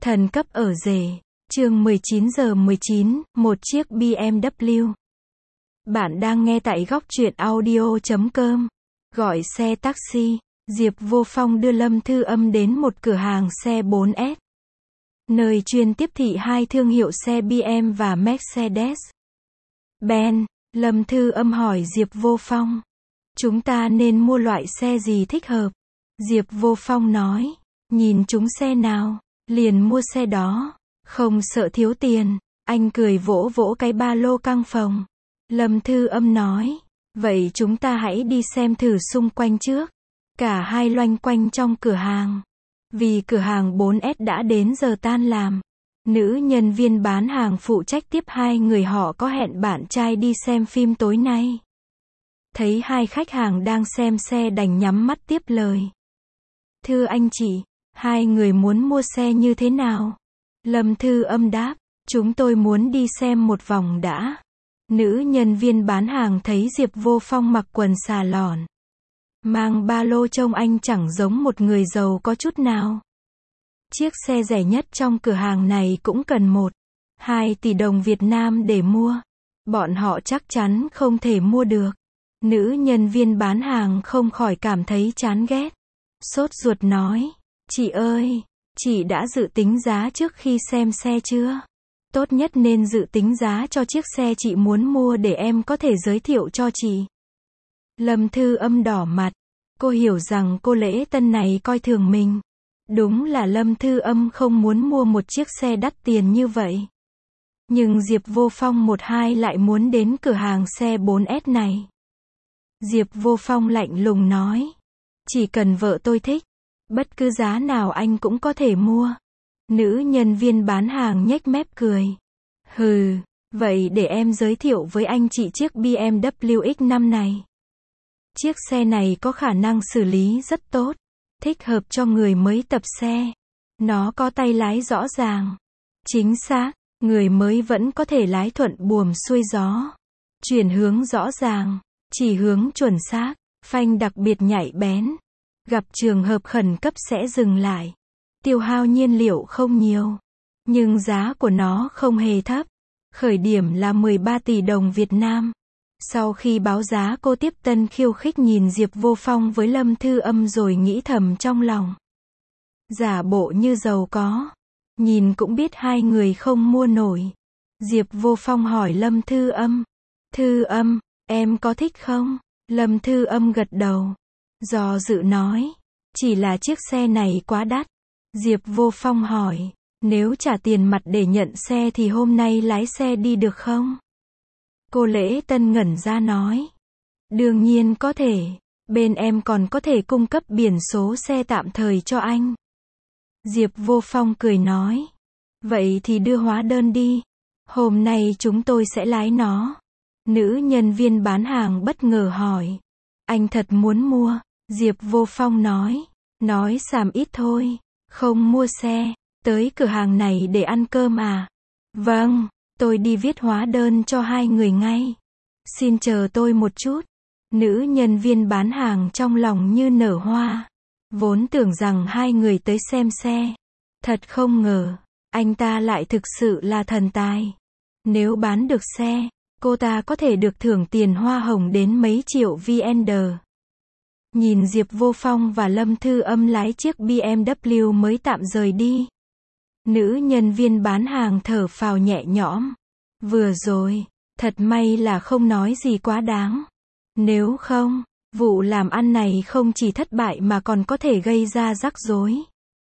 Thần cấp ở rể. Chương 19:19, một chiếc BMW. Bạn đang nghe tại góc truyện audio.com. Gọi xe taxi. Diệp Vô Phong đưa Lâm Thư Âm đến một cửa hàng xe 4S, nơi chuyên tiếp thị hai thương hiệu xe BMW và Mercedes-Benz. Lâm Thư Âm hỏi Diệp Vô Phong, chúng ta nên mua loại xe gì thích hợp? Diệp Vô Phong nói, nhìn chúng xe nào, liền mua xe đó, không sợ thiếu tiền. Anh cười vỗ vỗ cái ba lô căng phòng. Lâm Thư Âm nói, vậy chúng ta hãy đi xem thử xung quanh trước. Cả hai loanh quanh trong cửa hàng. Vì cửa hàng 4S đã đến giờ tan làm, nữ nhân viên bán hàng phụ trách tiếp hai người họ có hẹn bạn trai đi xem phim tối nay. Thấy hai khách hàng đang xem xe đành nhắm mắt tiếp lời. Thưa anh chị, hai người muốn mua xe như thế nào? Lâm Thư Âm đáp, chúng tôi muốn đi xem một vòng đã. Nữ nhân viên bán hàng thấy Diệp Vô Phong mặc quần xà lòn, mang ba lô trông anh chẳng giống một người giàu có chút nào. Chiếc xe rẻ nhất trong cửa hàng này cũng cần 1-2 tỷ đồng Việt Nam để mua. Bọn họ chắc chắn không thể mua được. Nữ nhân viên bán hàng không khỏi cảm thấy chán ghét. Sốt ruột nói, chị ơi, chị đã dự tính giá trước khi xem xe chưa? Tốt nhất nên dự tính giá cho chiếc xe chị muốn mua để em có thể giới thiệu cho chị. Lâm Thư Âm đỏ mặt. Cô hiểu rằng cô lễ tân này coi thường mình. Đúng là Lâm Thư Âm không muốn mua một chiếc xe đắt tiền như vậy. Nhưng Diệp Vô Phong lại muốn đến cửa hàng xe 4S này. Diệp Vô Phong lạnh lùng nói, chỉ cần vợ tôi thích, bất cứ giá nào anh cũng có thể mua. Nữ nhân viên bán hàng nhếch mép cười. Hừ, vậy để em giới thiệu với anh chị chiếc BMW X5 này. Chiếc xe này có khả năng xử lý rất tốt, thích hợp cho người mới tập xe. Nó có tay lái rõ ràng, chính xác, người mới vẫn có thể lái thuận buồm xuôi gió. Chuyển hướng rõ ràng, chỉ hướng chuẩn xác, phanh đặc biệt nhạy bén. Gặp trường hợp khẩn cấp sẽ dừng lại. Tiêu hao nhiên liệu không nhiều, nhưng giá của nó không hề thấp. Khởi điểm là 13 tỷ đồng Việt Nam. Sau khi báo giá cô tiếp tân khiêu khích nhìn Diệp Vô Phong với Lâm Thư Âm rồi nghĩ thầm trong lòng. Giả bộ như giàu có. Nhìn cũng biết hai người không mua nổi. Diệp Vô Phong hỏi Lâm Thư Âm. Thư Âm, em có thích không? Lâm Thư Âm gật đầu. Do dự nói, chỉ là chiếc xe này quá đắt. Diệp Vô Phong hỏi, nếu trả tiền mặt để nhận xe thì hôm nay lái xe đi được không? Cô lễ tân ngẩn ra nói, đương nhiên có thể, bên em còn có thể cung cấp biển số xe tạm thời cho anh. Diệp Vô Phong cười nói, vậy thì đưa hóa đơn đi, hôm nay chúng tôi sẽ lái nó. Nữ nhân viên bán hàng bất ngờ hỏi, anh thật muốn mua? Diệp Vô Phong nói xàm ít thôi, không mua xe, tới cửa hàng này để ăn cơm à? Vâng. Tôi đi viết hóa đơn cho hai người ngay. Xin chờ tôi một chút. Nữ nhân viên bán hàng trong lòng như nở hoa. Vốn tưởng rằng hai người tới xem xe. Thật không ngờ, anh ta lại thực sự là thần tài. Nếu bán được xe, cô ta có thể được thưởng tiền hoa hồng đến mấy triệu VND. Nhìn Diệp Vô Phong và Lâm Thư Âm lái chiếc BMW mới tạm rời đi. Nữ nhân viên bán hàng thở phào nhẹ nhõm. Vừa rồi, thật may là không nói gì quá đáng. Nếu không, vụ làm ăn này không chỉ thất bại mà còn có thể gây ra rắc rối.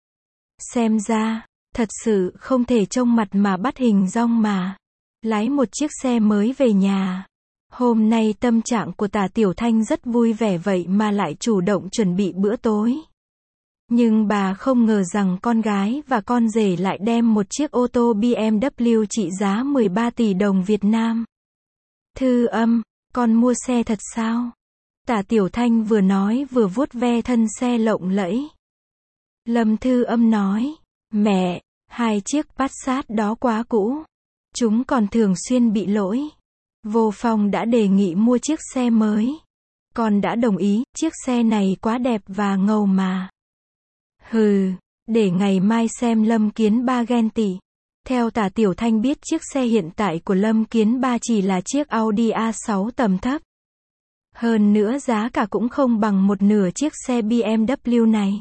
Xem ra, thật sự không thể trông mặt mà bắt hình dong mà. Lái một chiếc xe mới về nhà. Hôm nay tâm trạng của Tả Tiểu Thanh rất vui vẻ vậy mà lại chủ động chuẩn bị bữa tối. Nhưng bà không ngờ rằng con gái và con rể lại đem một chiếc ô tô BMW trị giá 13 tỷ đồng Việt Nam. Thư Âm, con mua xe thật sao? Tả Tiểu Thanh vừa nói vừa vuốt ve thân xe lộng lẫy. Lâm Thư Âm nói, mẹ, hai chiếc Passat đó quá cũ. Chúng còn thường xuyên bị lỗi. Vô Phong đã đề nghị mua chiếc xe mới. Con đã đồng ý, chiếc xe này quá đẹp và ngầu mà. Hừ, để ngày mai xem Lâm Kiến Ba ghen tị. Theo Tả Tiểu Thanh biết chiếc xe hiện tại của Lâm Kiến Ba chỉ là chiếc Audi A6 tầm thấp. Hơn nữa giá cả cũng không bằng một nửa chiếc xe BMW này.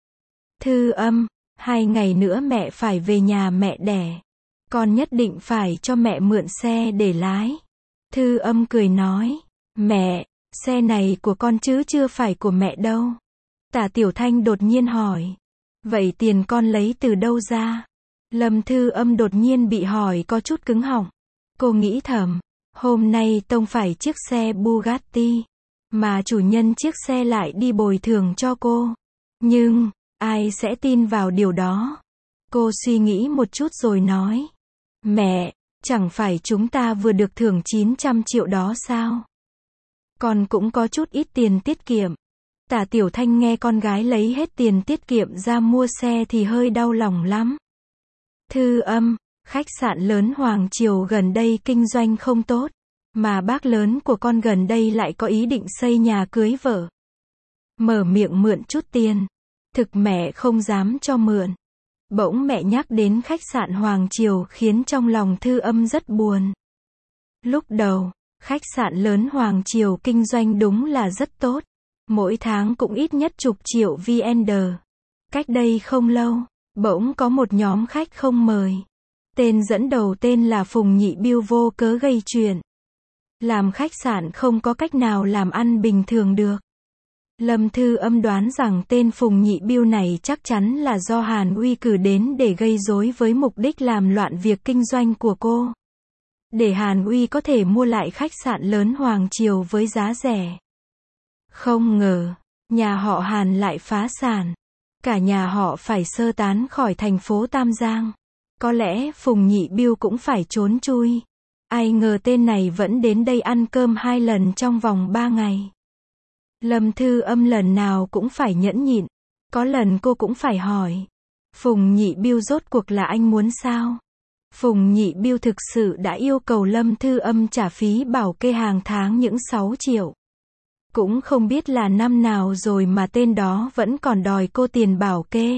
Thư Âm, 2 ngày nữa mẹ phải về nhà mẹ đẻ. Con nhất định phải cho mẹ mượn xe để lái. Thư Âm cười nói, mẹ, xe này của con chứ chưa phải của mẹ đâu. Tả Tiểu Thanh đột nhiên hỏi, vậy tiền con lấy từ đâu ra? Lâm Thư Âm đột nhiên bị hỏi có chút cứng họng. Cô nghĩ thầm, hôm nay tông phải chiếc xe Bugatti, mà chủ nhân chiếc xe lại đi bồi thường cho cô. Nhưng, ai sẽ tin vào điều đó? Cô suy nghĩ một chút rồi nói, mẹ, chẳng phải chúng ta vừa được thưởng 900 triệu đó sao? Con cũng có chút ít tiền tiết kiệm. Tả Tiểu Thanh nghe con gái lấy hết tiền tiết kiệm ra mua xe thì hơi đau lòng lắm. Thư Âm, khách sạn lớn Hoàng Triều gần đây kinh doanh không tốt, mà bác lớn của con gần đây lại có ý định xây nhà cưới vợ. Mở miệng mượn chút tiền. Thực mẹ không dám cho mượn. Bỗng mẹ nhắc đến khách sạn Hoàng Triều khiến trong lòng Thư Âm rất buồn. Lúc đầu, khách sạn lớn Hoàng Triều kinh doanh đúng là rất tốt. Mỗi tháng cũng ít nhất chục triệu VND. Cách đây không lâu, bỗng có một nhóm khách không mời. Tên dẫn đầu tên là Phùng Nhị Biêu vô cớ gây chuyện. Làm khách sạn không có cách nào làm ăn bình thường được. Lâm Thư Âm đoán rằng tên Phùng Nhị Biêu này chắc chắn là do Hàn Uy cử đến để gây rối với mục đích làm loạn việc kinh doanh của cô. Để Hàn Uy có thể mua lại khách sạn lớn Hoàng Triều với giá rẻ. Không ngờ, nhà họ Hàn lại phá sản. Cả nhà họ phải sơ tán khỏi thành phố Tam Giang. Có lẽ Phùng Nhị Biêu cũng phải trốn chui. Ai ngờ tên này vẫn đến đây ăn cơm 2 lần trong vòng 3 ngày. Lâm Thư Âm lần nào cũng phải nhẫn nhịn. Có lần cô cũng phải hỏi, Phùng Nhị Biêu rốt cuộc là anh muốn sao? Phùng Nhị Biêu thực sự đã yêu cầu Lâm Thư Âm trả phí bảo kê hàng tháng những 6 triệu. Cũng không biết là năm nào rồi mà tên đó vẫn còn đòi cô tiền bảo kê.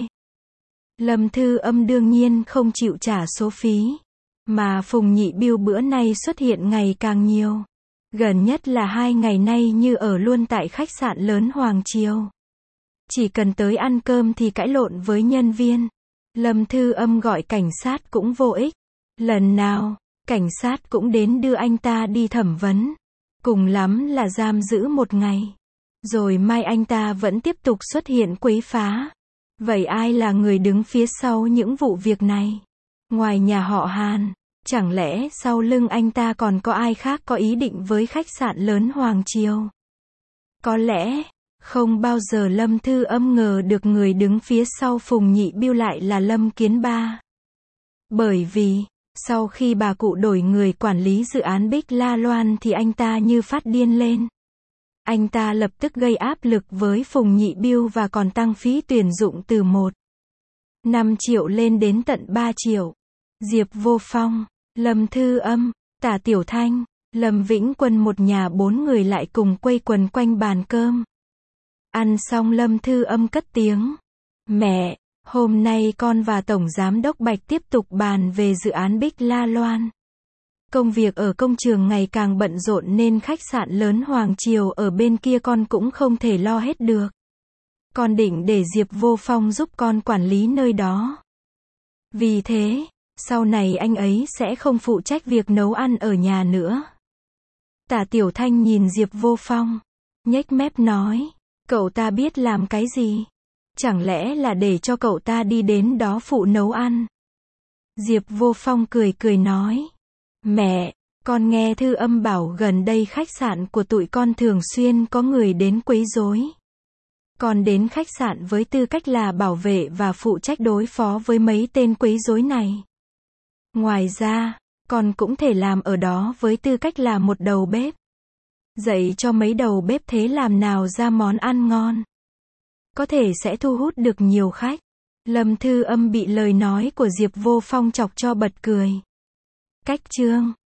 Lâm Thư Âm đương nhiên không chịu trả số phí. Mà Phùng Nhị Biêu bữa nay xuất hiện ngày càng nhiều. Gần nhất là 2 ngày nay như ở luôn tại khách sạn lớn Hoàng Triều. Chỉ cần tới ăn cơm thì cãi lộn với nhân viên. Lâm Thư Âm gọi cảnh sát cũng vô ích. Lần nào, cảnh sát cũng đến đưa anh ta đi thẩm vấn. Cùng lắm là giam giữ 1 ngày. Rồi mai anh ta vẫn tiếp tục xuất hiện quấy phá. Vậy ai là người đứng phía sau những vụ việc này? Ngoài nhà họ Hàn, chẳng lẽ sau lưng anh ta còn có ai khác có ý định với khách sạn lớn Hoàng Triều? Có lẽ, không bao giờ Lâm Thư Âm ngờ được người đứng phía sau Phùng Nhị Biêu lại là Lâm Kiến Ba. Bởi vì, sau khi bà cụ đổi người quản lý dự án Bích La Loan thì anh ta như phát điên lên. Anh ta lập tức gây áp lực với Phùng Nhị Biêu và còn tăng phí tuyển dụng từ 1,5 triệu lên đến tận 3 triệu. Diệp Vô Phong, Lâm Thư Âm, Tả Tiểu Thanh, Lâm Vĩnh Quân một nhà 4 người lại cùng quây quần quanh bàn cơm. Ăn xong Lâm Thư Âm cất tiếng. Mẹ, hôm nay con và Tổng Giám đốc Bạch tiếp tục bàn về dự án Bích La Loan. Công việc ở công trường ngày càng bận rộn nên khách sạn lớn Hoàng Triều ở bên kia con cũng không thể lo hết được. Con định để Diệp Vô Phong giúp con quản lý nơi đó. Vì thế, sau này anh ấy sẽ không phụ trách việc nấu ăn ở nhà nữa. Tả Tiểu Thanh nhìn Diệp Vô Phong, nhếch mép nói, cậu ta biết làm cái gì? Chẳng lẽ là để cho cậu ta đi đến đó phụ nấu ăn? Diệp Vô Phong cười cười nói, mẹ, con nghe Thư Âm bảo gần đây khách sạn của tụi con thường xuyên có người đến quấy rối. Con đến khách sạn với tư cách là bảo vệ và phụ trách đối phó với mấy tên quấy rối này. Ngoài ra, con cũng thể làm ở đó với tư cách là một đầu bếp. Dạy cho mấy đầu bếp thế làm nào ra món ăn ngon. Có thể sẽ thu hút được nhiều khách. Lâm Thư Âm bị lời nói của Diệp Vô Phong chọc cho bật cười. Cách chương